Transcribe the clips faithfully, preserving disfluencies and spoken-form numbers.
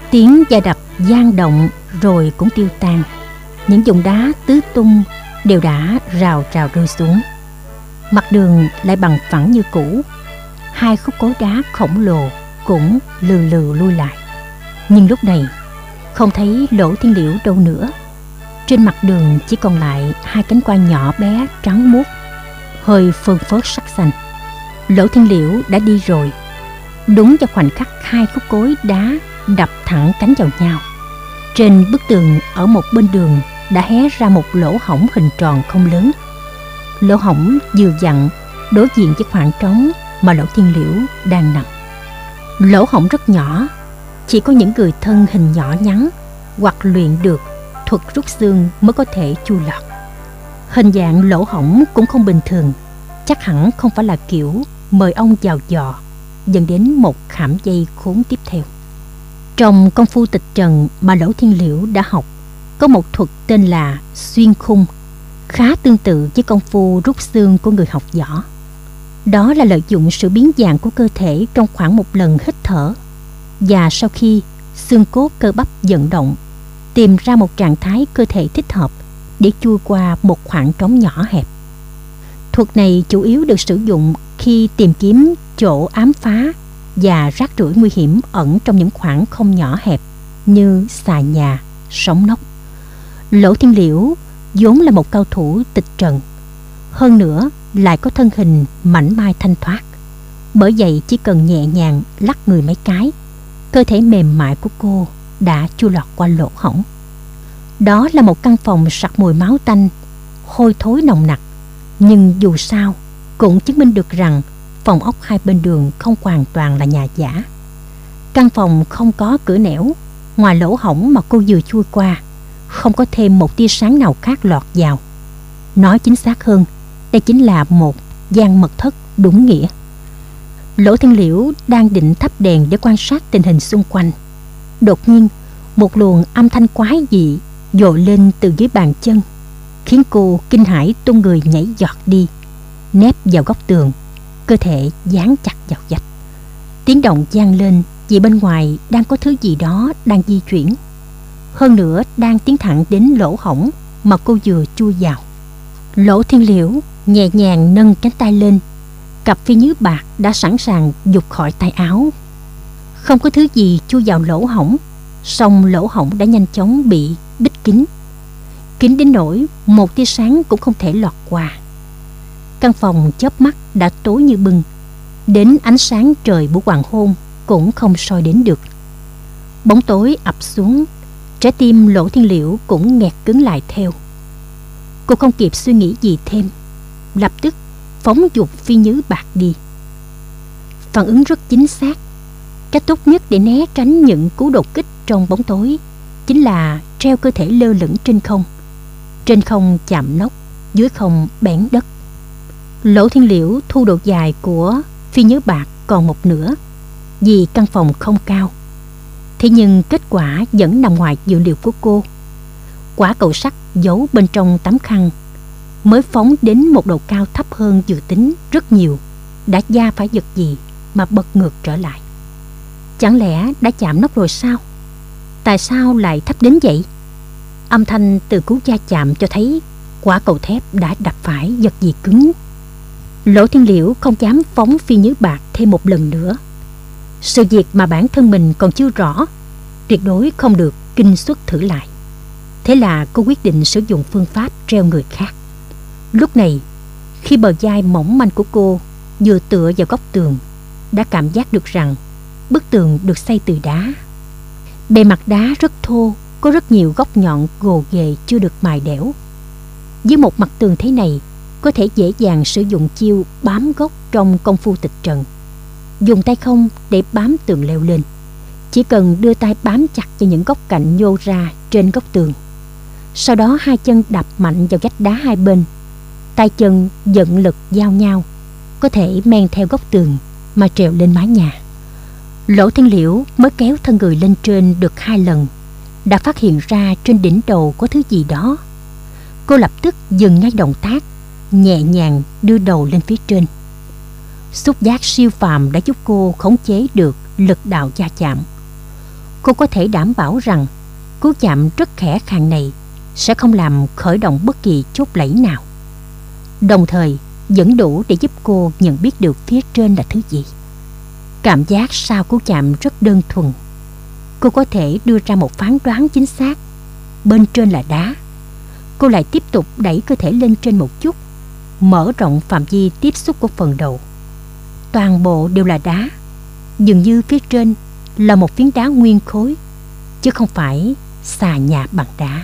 Tiếng va đập vang động rồi cũng tiêu tan. Những vùng đá tứ tung đều đã rào rào rơi xuống. Mặt đường lại bằng phẳng như cũ. Hai khúc cối đá khổng lồ cũng lừ lừ lui lại. Nhưng lúc này không thấy Lỗ Thiên Liễu đâu nữa. Trên mặt đường chỉ còn lại hai cánh hoa nhỏ bé trắng muốt, hơi phơn phớt sắc xanh. Lỗ Thiên Liễu đã đi rồi. Đúng vào khoảnh khắc hai khúc cối đá đập thẳng cánh vào nhau, trên bức tường ở một bên đường đã hé ra một lỗ hổng hình tròn không lớn. Lỗ hổng vừa vặn đối diện với khoảng trống mà Lỗ Thiên Liễu đang nằm. Lỗ hổng rất nhỏ, chỉ có những người thân hình nhỏ nhắn hoặc luyện được thuật rút xương mới có thể chui lọt. Hình dạng lỗ hổng cũng không bình thường, chắc hẳn không phải là kiểu mời ông vào dò, dẫn đến một khảm dây khốn tiếp theo. Trong công phu tịch trần mà Lỗ Thiên Liễu đã học, có một thuật tên là xuyên khung, khá tương tự với công phu rút xương của người học võ. Đó là lợi dụng sự biến dạng của cơ thể trong khoảng một lần hít thở, và sau khi xương cốt cơ bắp vận động, tìm ra một trạng thái cơ thể thích hợp để chui qua một khoảng trống nhỏ hẹp. Thuật này chủ yếu được sử dụng khi tìm kiếm chỗ ám phá và rác rưởi nguy hiểm ẩn trong những khoảng không nhỏ hẹp như xà nhà, sóng nóc. Lỗ Thiên Liễu vốn là một cao thủ tịch trần, hơn nữa lại có thân hình mảnh mai thanh thoát. Bởi vậy chỉ cần nhẹ nhàng lắc người mấy cái, cơ thể mềm mại của cô đã chui lọt qua lỗ hổng. Đó là một căn phòng sặc mùi máu tanh, hôi thối nồng nặc, nhưng dù sao cũng chứng minh được rằng phòng ốc hai bên đường không hoàn toàn là nhà giả. Căn phòng không có cửa nẻo, ngoài lỗ hổng mà cô vừa chui qua, không có thêm một tia sáng nào khác lọt vào. Nói chính xác hơn, đây chính là một gian mật thất đúng nghĩa. Lỗ Thiên Liễu đang định thắp đèn để quan sát tình hình xung quanh. Đột nhiên, một luồng âm thanh quái dị dội lên từ dưới bàn chân, khiến cô kinh hãi tung người nhảy giọt đi, nép vào góc tường, cơ thể dán chặt vào vách. Tiếng động vang lên vì bên ngoài đang có thứ gì đó đang di chuyển, hơn nữa đang tiến thẳng đến lỗ hổng mà cô vừa chui vào. Lỗ Thiên Liễu nhẹ nhàng nâng cánh tay lên, cặp phi nhứ bạc đã sẵn sàng giục khỏi tay áo. Không có thứ gì chui vào lỗ hổng, song lỗ hổng đã nhanh chóng bị bít kín, kín đến nỗi một tia sáng cũng không thể lọt qua. Căn phòng chớp mắt đã tối như bưng, đến ánh sáng trời buổi hoàng hôn cũng không soi đến được. Bóng tối ập xuống, trái tim Lỗ Thiên Liễu cũng nghẹt cứng lại theo. Cô không kịp suy nghĩ gì thêm, lập tức phóng dục phi nhứ bạc đi. Phản ứng rất chính xác. Cách tốt nhất để né tránh những cú đột kích trong bóng tối chính là treo cơ thể lơ lửng trên không. Trên không chạm nóc, dưới không bén đất. Lỗ Thiên Liễu thu độ dài của phi nhứ bạc còn một nửa, vì căn phòng không cao. Thế nhưng kết quả vẫn nằm ngoài dự liệu của cô. Quả cầu sắt giấu bên trong tấm khăn mới phóng đến một độ cao thấp hơn dự tính rất nhiều, đã va phải vật gì mà bật ngược trở lại. Chẳng lẽ đã chạm nóc rồi sao? Tại sao lại thấp đến vậy? Âm thanh từ cú va chạm cho thấy quả cầu thép đã đập phải vật gì cứng. Lỗ Thiên Liễu không dám phóng phi nhứ bạc thêm một lần nữa. Sự việc mà bản thân mình còn chưa rõ, tuyệt đối không được kinh xuất thử lại. Thế là cô quyết định sử dụng phương pháp treo người khác. Lúc này, khi bờ vai mỏng manh của cô vừa tựa vào góc tường, đã cảm giác được rằng bức tường được xây từ đá. Bề mặt đá rất thô, có rất nhiều góc nhọn gồ ghề chưa được mài đẽo. Với một mặt tường thế này, có thể dễ dàng sử dụng chiêu bám gốc trong công phu tịch trần. Dùng tay không để bám tường leo lên, chỉ cần đưa tay bám chặt vào những góc cạnh nhô ra trên góc tường. Sau đó hai chân đập mạnh vào vách đá hai bên, tay chân vận lực giao nhau, có thể men theo góc tường mà trèo lên mái nhà. Lỗ Thiên Liễu mới kéo thân người lên trên được hai lần, đã phát hiện ra trên đỉnh đầu có thứ gì đó. Cô lập tức dừng ngay động tác, nhẹ nhàng đưa đầu lên phía trên. Xúc giác siêu phàm đã giúp cô khống chế được lực đạo va chạm. Cô cô có thể đảm bảo rằng cú chạm rất khẽ khàng này sẽ không làm khởi động bất kỳ chốt lẫy nào, đồng thời vẫn đủ để giúp cô nhận biết được phía trên là thứ gì. Cảm giác sau cú chạm rất đơn thuần. Cô có thể đưa ra một phán đoán chính xác. Bên trên là đá. Cô lại tiếp tục đẩy cơ thể lên trên một chút, mở rộng phạm vi tiếp xúc của phần đầu. Toàn bộ đều là đá. Dường như phía trên là một phiến đá nguyên khối, chứ không phải xà nhà bằng đá.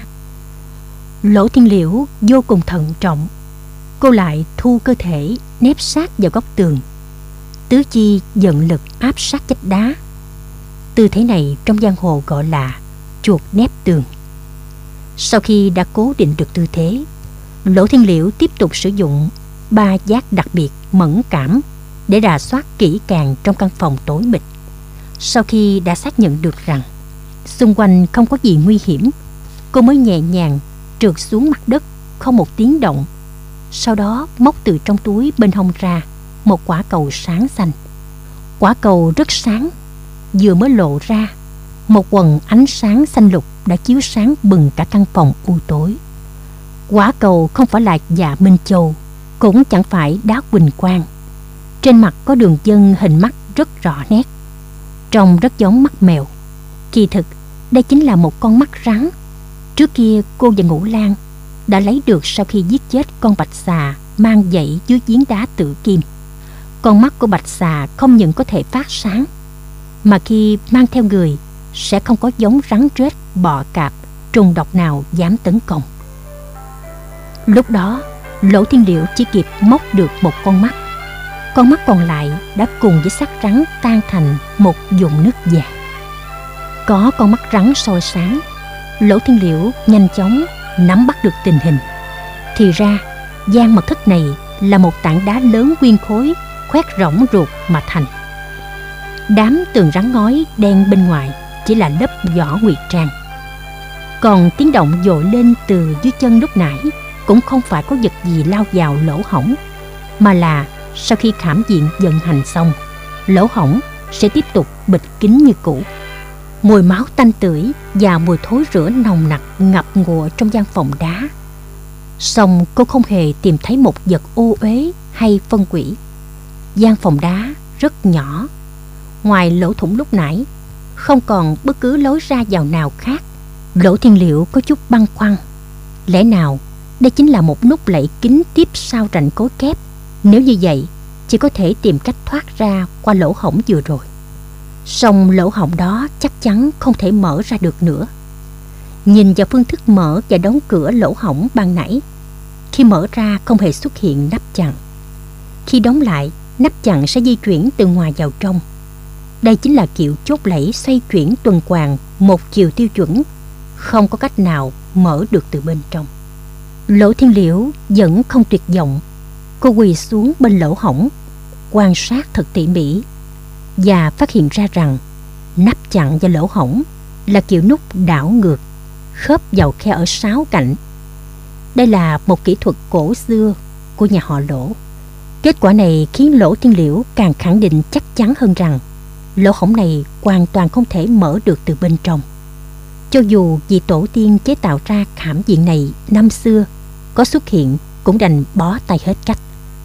Lỗ Thiên Liễu vô cùng thận trọng. Cô lại thu cơ thể nép sát vào góc tường, tứ chi dẫn lực áp sát vách đá. Tư thế này trong giang hồ gọi là chuột nép tường. Sau khi đã cố định được tư thế, Lỗ Thiên Liễu tiếp tục sử dụng ba giác đặc biệt mẫn cảm để rà soát kỹ càng trong căn phòng tối mịt. Sau khi đã xác nhận được rằng xung quanh không có gì nguy hiểm, cô mới nhẹ nhàng trượt xuống mặt đất không một tiếng động. Sau đó móc từ trong túi bên hông ra một quả cầu sáng xanh. Quả cầu rất sáng, vừa mới lộ ra, một quầng ánh sáng xanh lục đã chiếu sáng bừng cả căn phòng u tối. Quả cầu không phải là dạ Minh Châu, cũng chẳng phải đá Quỳnh Quang. Trên mặt có đường vân hình mắt rất rõ nét, trông rất giống mắt mèo. Kỳ thực đây chính là một con mắt rắn. Trước kia cô và Ngũ Lang đã lấy được sau khi giết chết con bạch xà mang dãy dưới giếng đá Tự Kim. Con mắt của bạch xà không những có thể phát sáng, mà khi mang theo người sẽ không có giống rắn rết, bọ cạp, trùng độc nào dám tấn công. Lúc đó Lỗ Thiên Liễu chỉ kịp móc được một con mắt. Con mắt còn lại đã cùng với xác rắn tan thành một vùng nước vàng. Có con mắt rắn soi sáng, Lỗ Thiên Liễu nhanh chóng nắm bắt được tình hình. Thì ra gian mật thất này là một tảng đá lớn nguyên khối khoét rỗng ruột mà thành. Đám tường rắn ngói đen bên ngoài chỉ là lớp vỏ ngụy trang. Còn tiếng động dội lên từ dưới chân lúc nãy cũng không phải có vật gì lao vào lỗ hổng, mà là sau khi khảm diện vận hành xong, lỗ hổng sẽ tiếp tục bịt kín như cũ. Mùi máu tanh tưởi và mùi thối rữa nồng nặc ngập ngụa trong gian phòng đá. Song cô không hề tìm thấy một vật ô uế hay phân quỷ. Gian phòng đá rất nhỏ, ngoài lỗ thủng lúc nãy không còn bất cứ lối ra vào nào khác. Lỗ Thiên Liễu có chút băn khoăn, lẽ nào đây chính là một nút lẫy kín tiếp sau rãnh cối kép? Nếu như vậy, chỉ có thể tìm cách thoát ra qua lỗ hổng vừa rồi. Song lỗ hổng đó chắc chắn không thể mở ra được nữa. Nhìn vào phương thức mở và đóng cửa lỗ hổng ban nãy, khi mở ra không hề xuất hiện nắp chặn. Khi đóng lại, nắp chặn sẽ di chuyển từ ngoài vào trong. Đây chính là kiểu chốt lẫy xoay chuyển tuần hoàn một chiều tiêu chuẩn, không có cách nào mở được từ bên trong. Lỗ Thiên Liễu vẫn không tuyệt vọng. Cô quỳ xuống bên lỗ hổng, quan sát thật tỉ mỉ và phát hiện ra rằng nắp chặn và lỗ hổng là kiểu nút đảo ngược, khớp vào khe ở sáu cạnh. Đây là một kỹ thuật cổ xưa của nhà họ Lỗ. Kết quả này khiến Lỗ Thiên Liễu càng khẳng định chắc chắn hơn rằng lỗ hổng này hoàn toàn không thể mở được từ bên trong. Cho dù vị tổ tiên chế tạo ra khảm diện này năm xưa có xuất hiện, cũng đành bó tay hết cách.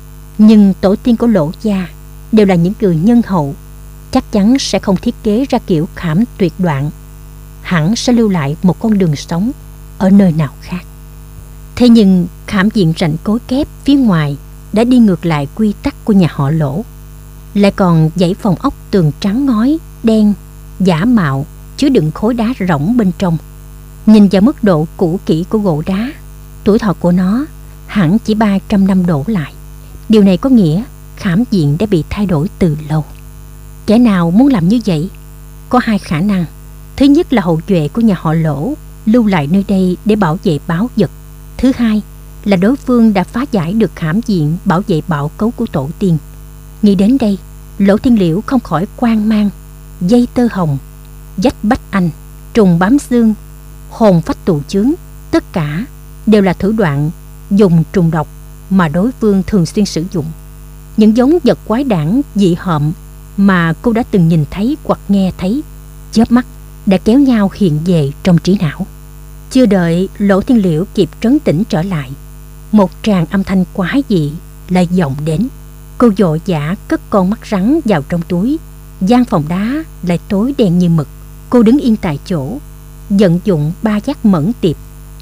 Nhưng tổ tiên của Lỗ gia đều là những người nhân hậu, chắc chắn sẽ không thiết kế ra kiểu khảm tuyệt đoạn, hẳn sẽ lưu lại một con đường sống ở nơi nào khác. Thế nhưng khảm diện rãnh cối kép phía ngoài đã đi ngược lại quy tắc của nhà họ Lỗ, lại còn dãy phòng ốc tường trắng ngói đen giả mạo chứa đựng khối đá rỗng bên trong. Nhìn vào mức độ cũ kỹ của gỗ đá, tuổi thọ của nó hẳn chỉ ba trăm năm đổ lại. Điều này có nghĩa khảm diện đã bị thay đổi từ lâu. Kẻ nào muốn làm như vậy? Có hai khả năng. Thứ nhất là hậu duệ của nhà họ Lỗ lưu lại nơi đây để bảo vệ báu vật. Thứ hai là đối phương đã phá giải được khảm diện bảo vệ bạo cấu của tổ tiên. Nghĩ đến đây, Lỗ Thiên Liễu không khỏi hoang mang. Dây tơ hồng, dách bách anh, trùng bám xương, hồn phách tù chướng, tất cả đều là thủ đoạn dùng trùng độc mà đối phương thường xuyên sử dụng. Những giống vật quái đản dị hợm mà cô đã từng nhìn thấy hoặc nghe thấy, chớp mắt đã kéo nhau hiện về trong trí não. Chưa đợi Lỗ Thiên Liễu kịp trấn tĩnh trở lại, một tràng âm thanh quái dị lại vọng đến. Cô vội vã cất con mắt rắn vào trong túi. Gian phòng đá lại tối đen như mực. Cô đứng yên tại chỗ, vận dụng ba giác mẫn tiệp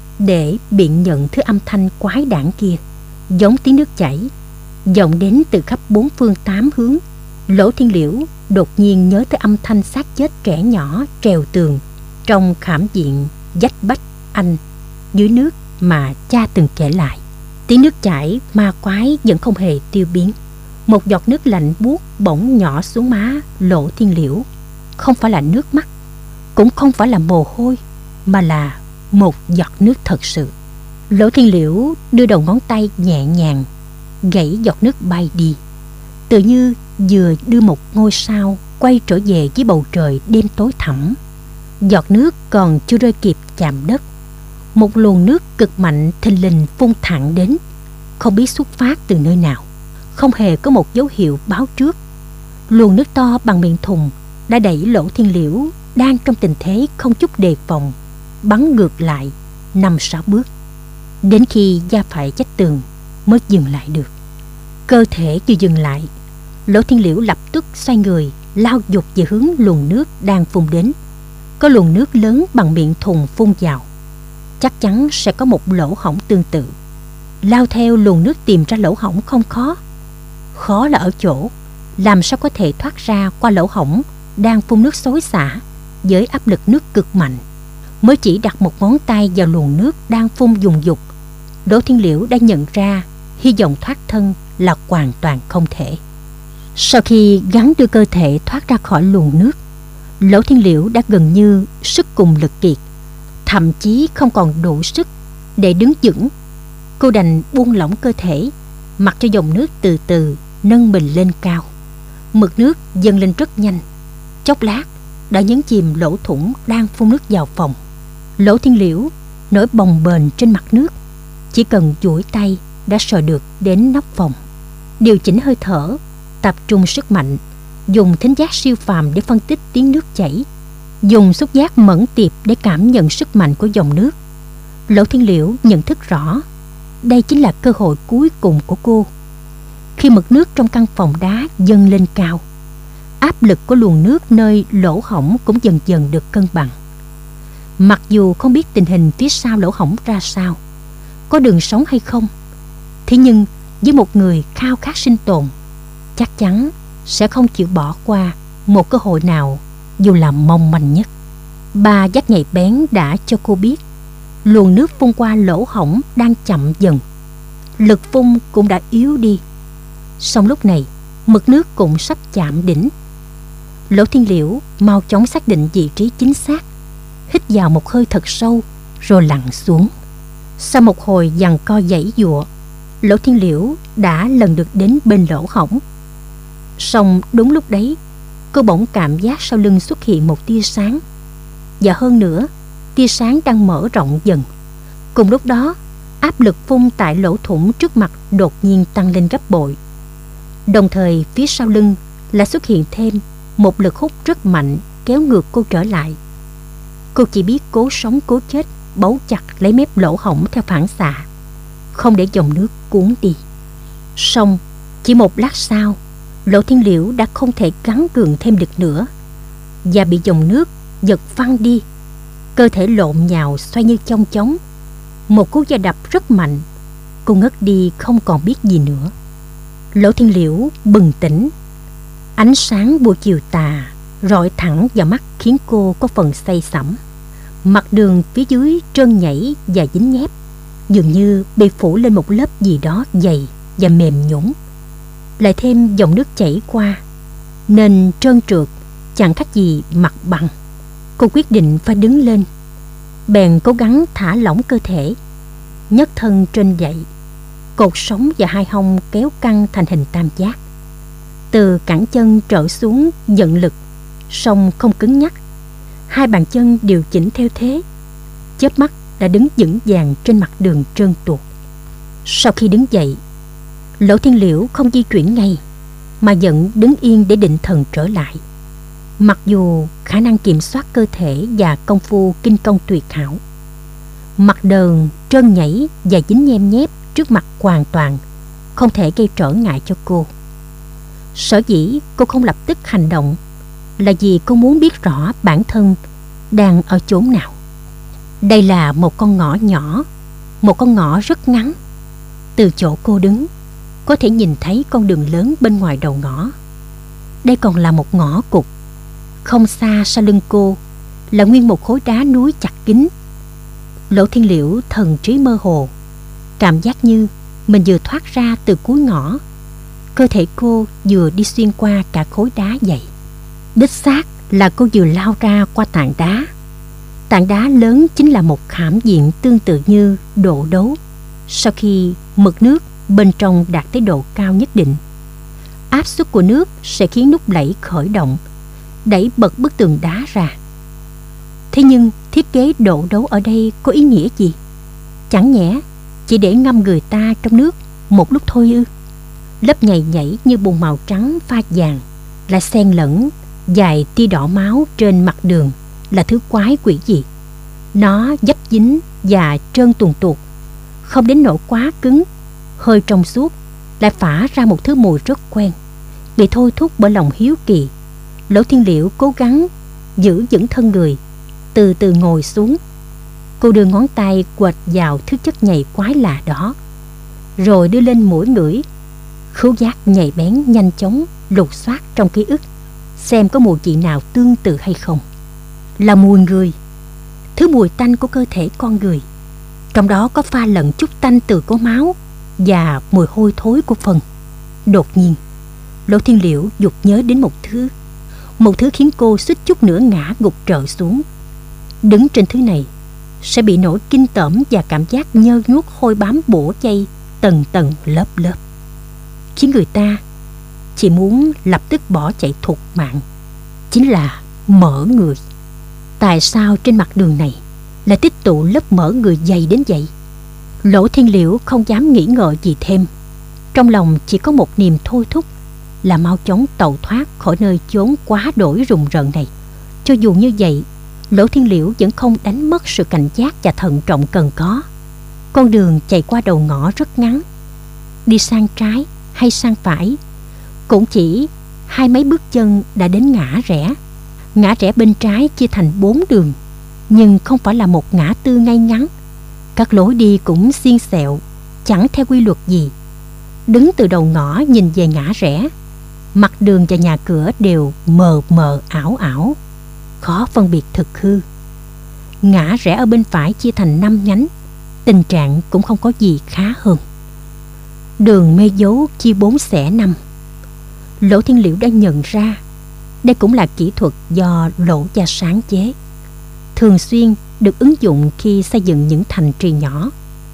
để biện nhận thứ âm thanh quái đản kia, giống tiếng nước chảy, vọng đến từ khắp bốn phương tám hướng. Lỗ Thiên Liễu đột nhiên nhớ tới âm thanh xác chết trẻ nhỏ trèo tường trong khảm viện Dách Bách Anh dưới nước mà cha từng kể lại. Tiếng nước chảy ma quái vẫn không hề tiêu biến. Một giọt nước lạnh buốt bỗng nhỏ xuống má Lỗ Thiên Liễu. Không phải là nước mắt, cũng không phải là mồ hôi, mà là một giọt nước thật sự. Lỗ Thiên Liễu đưa đầu ngón tay nhẹ nhàng gãy giọt nước bay đi, tự như vừa đưa một ngôi sao quay trở về với bầu trời đêm tối thẳm. Giọt nước còn chưa rơi kịp chạm đất, một luồng nước cực mạnh thình lình phun thẳng đến, không biết xuất phát từ nơi nào, không hề có một dấu hiệu báo trước. Luồng nước to bằng miệng thùng đã đẩy Lỗ Thiên Liễu đang trong tình thế không chút đề phòng bắn ngược lại năm sáu bước, đến khi da phải vách tường mới dừng lại được. Cơ thể chưa dừng lại, Lỗ Thiên Liễu lập tức xoay người lao vụt về hướng luồng nước đang phun đến. Có luồng nước lớn bằng miệng thùng phun vào, chắc chắn sẽ có một lỗ hổng tương tự. Lao theo luồng nước tìm ra lỗ hổng không khó. Khó là ở chỗ làm sao có thể thoát ra qua lỗ hổng đang phun nước xối xả với áp lực nước cực mạnh. Mới chỉ đặt một ngón tay vào luồng nước đang phun dùng dục, Lỗ Thiên Liễu đã nhận ra hy vọng thoát thân là hoàn toàn không thể. Sau khi gắng đưa cơ thể thoát ra khỏi luồng nước, Lỗ Thiên Liễu đã gần như sức cùng lực kiệt, thậm chí không còn đủ sức để đứng vững. Cô đành buông lỏng cơ thể, mặc cho dòng nước từ từ nâng mình lên cao. Mực nước dâng lên rất nhanh, chốc lát đã nhấn chìm lỗ thủng đang phun nước vào phòng. Lỗ Thiên Liễu nổi bồng bềnh trên mặt nước, chỉ cần duỗi tay đã sờ được đến nóc phòng. Điều chỉnh hơi thở, tập trung sức mạnh, dùng thính giác siêu phàm để phân tích tiếng nước chảy, dùng xúc giác mẫn tiệp để cảm nhận sức mạnh của dòng nước. Lỗ Thiên Liễu nhận thức rõ đây chính là cơ hội cuối cùng của cô. Khi mực nước trong căn phòng đá dâng lên cao, áp lực của luồng nước nơi lỗ hổng cũng dần dần được cân bằng. Mặc dù không biết tình hình phía sau lỗ hổng ra sao, có đường sống hay không, thế nhưng với một người khao khát sinh tồn, chắc chắn sẽ không chịu bỏ qua một cơ hội nào dù là mong manh nhất. Ba giác nhạy bén đã cho cô biết luồng nước phun qua lỗ hổng đang chậm dần, lực phun cũng đã yếu đi. Song lúc này mực nước cũng sắp chạm đỉnh. Lỗ Thiên Liễu mau chóng xác định vị trí chính xác, hít vào một hơi thật sâu rồi lặn xuống. Sau một hồi giằng co giãy giụa, Lỗ Thiên Liễu đã lần được đến bên lỗ hổng. Song đúng lúc đấy, cô bỗng cảm giác sau lưng xuất hiện một tia sáng, và hơn nữa, tia sáng đang mở rộng dần. Cùng lúc đó, áp lực phun tại lỗ thủng trước mặt đột nhiên tăng lên gấp bội. Đồng thời phía sau lưng lại xuất hiện thêm một lực hút rất mạnh kéo ngược cô trở lại. Cô chỉ biết cố sống cố chết bấu chặt lấy mép lỗ hổng theo phản xạ, không để dòng nước cuốn đi. Song chỉ một lát sau, Lỗ Thiên Liễu đã không thể gắng gượng thêm được nữa và bị dòng nước giật văng đi. Cơ thể lộn nhào xoay như chong chóng. Một cú va đập rất mạnh, cô ngất đi không còn biết gì nữa. Lỗ Thiên Liễu bừng tỉnh. Ánh sáng buổi chiều tà rọi thẳng vào mắt khiến cô có phần say sẩm. Mặt đường phía dưới trơn nhảy và dính nhép, dường như bị phủ lên một lớp gì đó dày và mềm nhũn. Lại thêm dòng nước chảy qua nên trơn trượt, chẳng khác gì mặt bằng. Cô quyết định phải đứng lên, bèn cố gắng thả lỏng cơ thể, nhấc thân trên dậy. Cột sống và hai hông kéo căng thành hình tam giác. Từ cẳng chân trở xuống dẫn lực, song không cứng nhắc. Hai bàn chân điều chỉnh theo thế, chớp mắt đã đứng vững vàng trên mặt đường trơn tuột. Sau khi đứng dậy, Lỗ Thiên Liễu không di chuyển ngay, mà vẫn đứng yên để định thần trở lại. Mặc dù khả năng kiểm soát cơ thể và công phu kinh công tuyệt hảo, mặt đờn trơn nhảy và dính nhem nhép trước mặt hoàn toàn không thể gây trở ngại cho cô. Sở dĩ cô không lập tức hành động là vì cô muốn biết rõ bản thân đang ở chỗ nào. Đây là một con ngõ nhỏ, một con ngõ rất ngắn. Từ chỗ cô đứng, có thể nhìn thấy con đường lớn bên ngoài đầu ngõ. Đây còn là một ngõ cụt. Không xa sau lưng cô là nguyên một khối đá núi chặt kín. Lỗ Thiên Liễu thần trí mơ hồ, cảm giác như mình vừa thoát ra từ cuối ngõ. Cơ thể cô vừa đi xuyên qua cả khối đá dày. Đích xác là cô vừa lao ra qua tảng đá. Tảng đá lớn chính là một khảm diện tương tự như độ đấu. Sau khi mực nước bên trong đạt tới độ cao nhất định, áp suất của nước sẽ khiến nút đẩy khởi động, đẩy bật bức tường đá ra. Thế nhưng thiết kế độ đấu ở đây có ý nghĩa gì? Chẳng nhẽ chỉ để ngâm người ta trong nước một lúc thôi ư? Lớp nhầy nhảy như bùn màu trắng pha vàng lại xen lẫn vài tia đỏ máu trên mặt đường là thứ quái quỷ gì. Nó dấp dính và trơn tuồn tuột, không đến nỗi quá cứng, hơi trong suốt, lại phả ra một thứ mùi rất quen. Bị thôi thúc bởi lòng hiếu kỳ, Lỗ Thiên Liễu cố gắng giữ vững thân người, từ từ ngồi xuống. Cô đưa ngón tay quệt vào thứ chất nhầy quái lạ đó, rồi đưa lên mũi ngửi. Khứu giác nhạy bén nhanh chóng lục soát trong ký ức xem có mùi vị nào tương tự hay không. Là mùi người, thứ mùi tanh của cơ thể con người. Trong đó có pha lẫn chút tanh từ có máu và mùi hôi thối của phân. Đột nhiên, Lỗ Thiên Liễu dục nhớ đến một thứ, một thứ khiến cô suýt chút nữa ngã gục trở xuống. Đứng trên thứ này sẽ bị nỗi kinh tởm và cảm giác nhơ nhuốc hôi bám bủa chay tầng tầng lớp lớp, khiến người ta chỉ muốn lập tức bỏ chạy thục mạng. Chính là mỡ người. Tại sao trên mặt đường này lại tích tụ lớp mỡ người dày đến vậy? Lỗ Thiên Liễu không dám nghĩ ngợi gì thêm. Trong lòng chỉ có một niềm thôi thúc là mau chóng tẩu thoát khỏi nơi chốn quá đổi rùng rợn này. Cho dù như vậy, Lỗ Thiên Liễu vẫn không đánh mất sự cảnh giác và thận trọng cần có. Con đường chạy qua đầu ngõ rất ngắn. Đi sang trái hay sang phải cũng chỉ hai mấy bước chân đã đến ngã rẽ. Ngã rẽ bên trái chia thành bốn đường, nhưng không phải là một ngã tư ngay ngắn. Các lối đi cũng xiên xẹo, chẳng theo quy luật gì. Đứng từ đầu ngõ nhìn về ngã rẽ, mặt đường và nhà cửa đều mờ mờ ảo ảo, khó phân biệt thực hư. Ngã rẽ ở bên phải chia thành năm nhánh, tình trạng cũng không có gì khá hơn. Đường mê dấu chia bốn xẻ năm. Lỗ Thiên Liễu đã nhận ra đây cũng là kỹ thuật do Lỗ gia sáng chế, thường xuyên được ứng dụng khi xây dựng những thành trì nhỏ.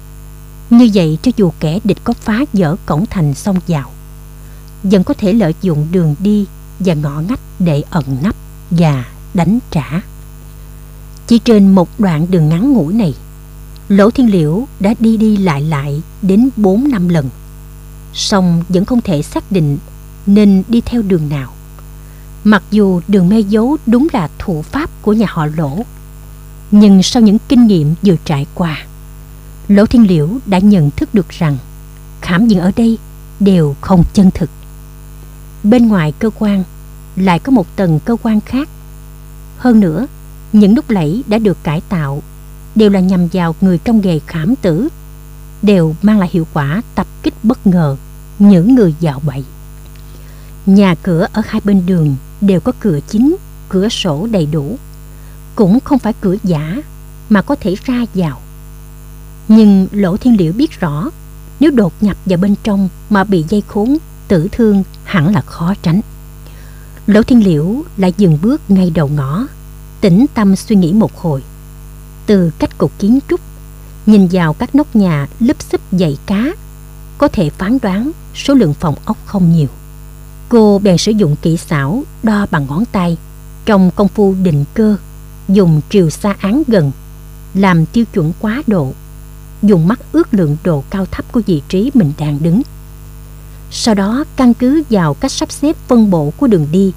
Như vậy, cho dù kẻ địch có phá vỡ cổng thành xông vào, vẫn có thể lợi dụng đường đi và ngõ ngách để ẩn nấp và đánh trả. Chỉ trên một đoạn đường ngắn ngủi này, Lỗ Thiên Liễu đã đi đi lại lại đến bốn năm lần, song vẫn không thể xác định nên đi theo đường nào. Mặc dù đường mê dấu đúng là thủ pháp của nhà họ Lỗ, nhưng sau những kinh nghiệm vừa trải qua, Lỗ Thiên Liễu đã nhận thức được rằng khảm diện ở đây đều không chân thực. Bên ngoài cơ quan lại có một tầng cơ quan khác. Hơn nữa, những nút lẫy đã được cải tạo đều là nhằm vào người trong nghề khảm tử, đều mang lại hiệu quả tập kích bất ngờ những người dạo bậy. Nhà cửa ở hai bên đường đều có cửa chính, cửa sổ đầy đủ, cũng không phải cửa giả mà có thể ra vào. Nhưng Lỗ Thiên Liễu biết rõ, nếu đột nhập vào bên trong mà bị dây khốn, tử thương hẳn là khó tránh. Lỗ Thiên Liễu lại dừng bước ngay đầu ngõ, tĩnh tâm suy nghĩ một hồi. Từ cách cục kiến trúc, nhìn vào các nóc nhà lúp xúp dày cá, có thể phán đoán số lượng phòng ốc không nhiều. Cô bèn sử dụng kỹ xảo đo bằng ngón tay, trong công phu định cơ, dùng triều xa án gần, làm tiêu chuẩn quá độ, dùng mắt ước lượng độ cao thấp của vị trí mình đang đứng. Sau đó căn cứ vào cách sắp xếp phân bổ của đường đi,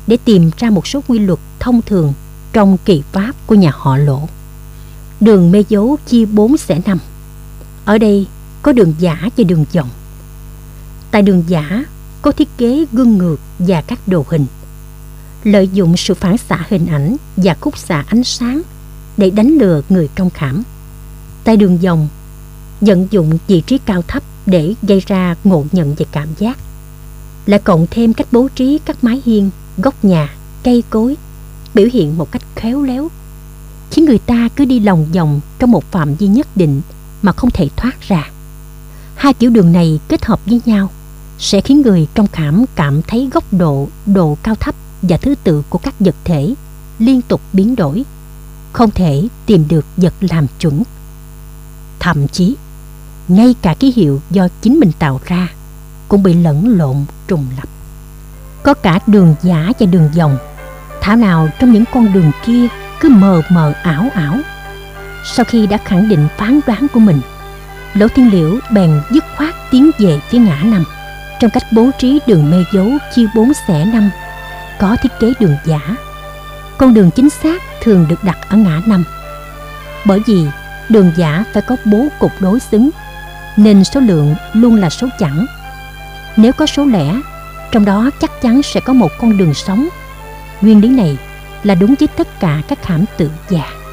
để tìm ra một số quy luật thông thường trong kỳ pháp của nhà họ Lỗ. Đường mê dấu chia bốn xẻ năm. Ở đây có đường giả và đường vòng. Tại đường giả có thiết kế gương ngược và các đồ hình, lợi dụng sự phản xạ hình ảnh và khúc xạ ánh sáng để đánh lừa người trong khảm. Tại đường vòng, vận dụng vị trí cao thấp để gây ra ngộ nhận về cảm giác, lại cộng thêm cách bố trí các mái hiên, góc nhà, cây cối biểu hiện một cách khéo léo, khiến người ta cứ đi lòng vòng trong một phạm vi nhất định mà không thể thoát ra. Hai kiểu đường này kết hợp với nhau sẽ khiến người trong khảm cảm thấy góc độ, độ cao thấp và thứ tự của các vật thể liên tục biến đổi, không thể tìm được vật làm chuẩn. Thậm chí, ngay cả ký hiệu do chính mình tạo ra cũng bị lẫn lộn trùng lặp. Có cả đường giả và đường vòng, thảo nào trong những con đường kia cứ mờ mờ ảo ảo. Sau khi đã khẳng định phán đoán của mình, Lỗ Thiên Liễu bèn dứt khoát tiến về phía ngã năm. Trong cách bố trí đường mê dấu chia bốn xẻ năm có thiết kế đường giả. Con đường chính xác thường được đặt ở ngã năm, bởi vì đường giả phải có bố cục đối xứng, nên số lượng luôn là số chẵn. Nếu có số lẻ, trong đó chắc chắn sẽ có một con đường sống. Nguyên lý này là đúng với tất cả các khảm tự giả.